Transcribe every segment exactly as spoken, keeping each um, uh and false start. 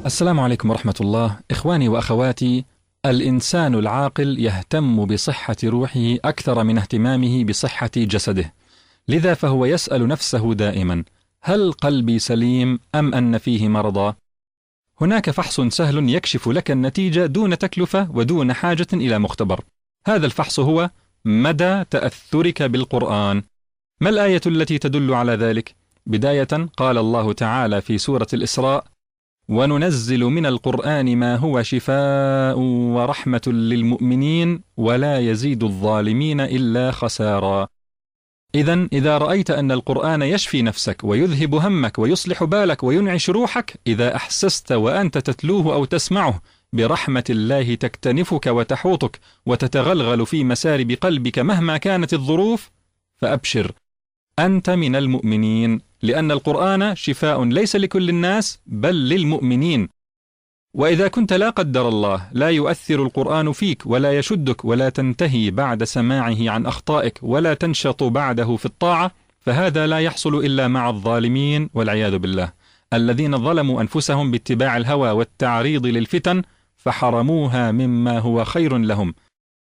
السلام عليكم ورحمة الله. إخواني وأخواتي، الإنسان العاقل يهتم بصحة روحه أكثر من اهتمامه بصحة جسده، لذا فهو يسأل نفسه دائما: هل قلبي سليم أم أن فيه مرضا؟ هناك فحص سهل يكشف لك النتيجة دون تكلفة ودون حاجة إلى مختبر. هذا الفحص هو مدى تأثرك بالقرآن. ما الآية التي تدل على ذلك؟ بداية قال الله تعالى في سورة الإسراء: وننزل من القرآن ما هو شفاء ورحمة للمؤمنين ولا يزيد الظالمين إلا خسارا. إذن إذا رأيت أن القرآن يشفي نفسك ويذهب همك ويصلح بالك وينعش روحك، إذا أحسست وأنت تتلوه أو تسمعه برحمة الله تكتنفك وتحوطك وتتغلغل في مسارب قلبك مهما كانت الظروف، فأبشر، أنت من المؤمنين، لأن القرآن شفاء ليس لكل الناس بل للمؤمنين. وإذا كنت لا قدر الله لا يؤثر القرآن فيك ولا يشدك ولا تنتهي بعد سماعه عن أخطائك ولا تنشط بعده في الطاعة، فهذا لا يحصل إلا مع الظالمين والعياذ بالله، الذين ظلموا أنفسهم باتباع الهوى والتعريض للفتن فحرموها مما هو خير لهم،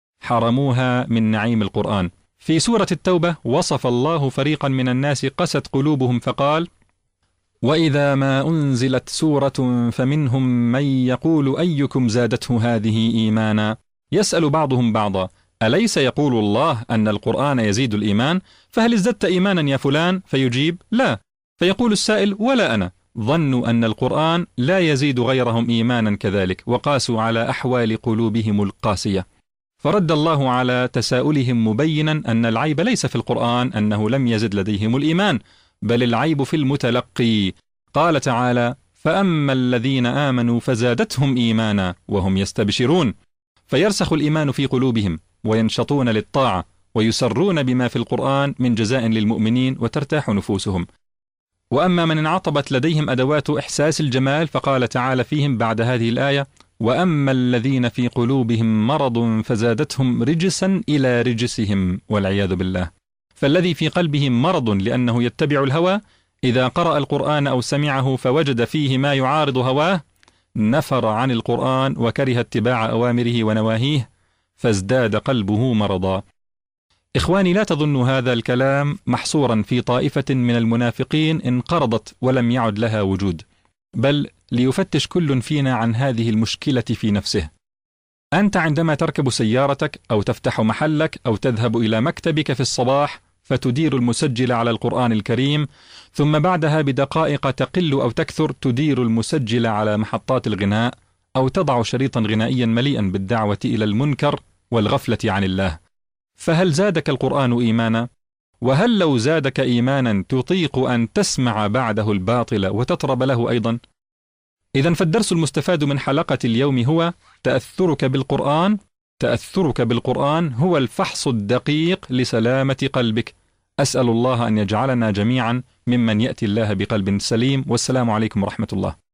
حرموها من نعيم القرآن. في سورة التوبة وصف الله فريقا من الناس قست قلوبهم فقال: وإذا ما أنزلت سورة فمنهم من يقول أيكم زادته هذه إيمانا، يسأل بعضهم بعضا: أليس يقول الله أن القرآن يزيد الإيمان؟ فهل ازددت إيمانا يا فلان؟ فيجيب: لا. فيقول السائل: ولا أنا. ظنوا أن القرآن لا يزيد غيرهم إيمانا كذلك، وقاسوا على أحوال قلوبهم القاسية. فرد الله على تساؤلهم مبينا أن العيب ليس في القرآن أنه لم يزد لديهم الإيمان، بل العيب في المتلقي. قال تعالى: فأما الذين آمنوا فزادتهم إيمانا وهم يستبشرون، فيرسخ الإيمان في قلوبهم وينشطون للطاعة ويسرون بما في القرآن من جزاء للمؤمنين وترتاح نفوسهم. وأما من انعطبت لديهم أدوات إحساس الجمال، فقال تعالى فيهم بعد هذه الآية: وأما الذين في قلوبهم مرض فزادتهم رجسا إلى رجسهم والعياذ بالله. فالذي في قلبه مرض لأنه يتبع الهوى، إذا قرأ القرآن أو سمعه فوجد فيه ما يعارض هواه، نفر عن القرآن وكره اتباع أوامره ونواهيه، فازداد قلبه مرضا. إخواني، لا تظنوا هذا الكلام محصورا في طائفة من المنافقين انقرضت ولم يعد لها وجود، بل ليفتش كل فينا عن هذه المشكلة في نفسه. أنت عندما تركب سيارتك أو تفتح محلك أو تذهب إلى مكتبك في الصباح فتدير المسجل على القرآن الكريم، ثم بعدها بدقائق تقل أو تكثر تدير المسجل على محطات الغناء، أو تضع شريطا غنائيا مليئا بالدعوة إلى المنكر والغفلة عن الله، فهل زادك القرآن إيمانا؟ وهل لو زادك إيمانا تطيق أن تسمع بعده الباطل وتطرب له أيضا؟ إذن فالدرس المستفاد من حلقة اليوم هو تأثرك بالقرآن. تأثرك بالقرآن هو الفحص الدقيق لسلامة قلبك. أسأل الله أن يجعلنا جميعا ممن يأتي الله بقلب سليم، والسلام عليكم ورحمة الله.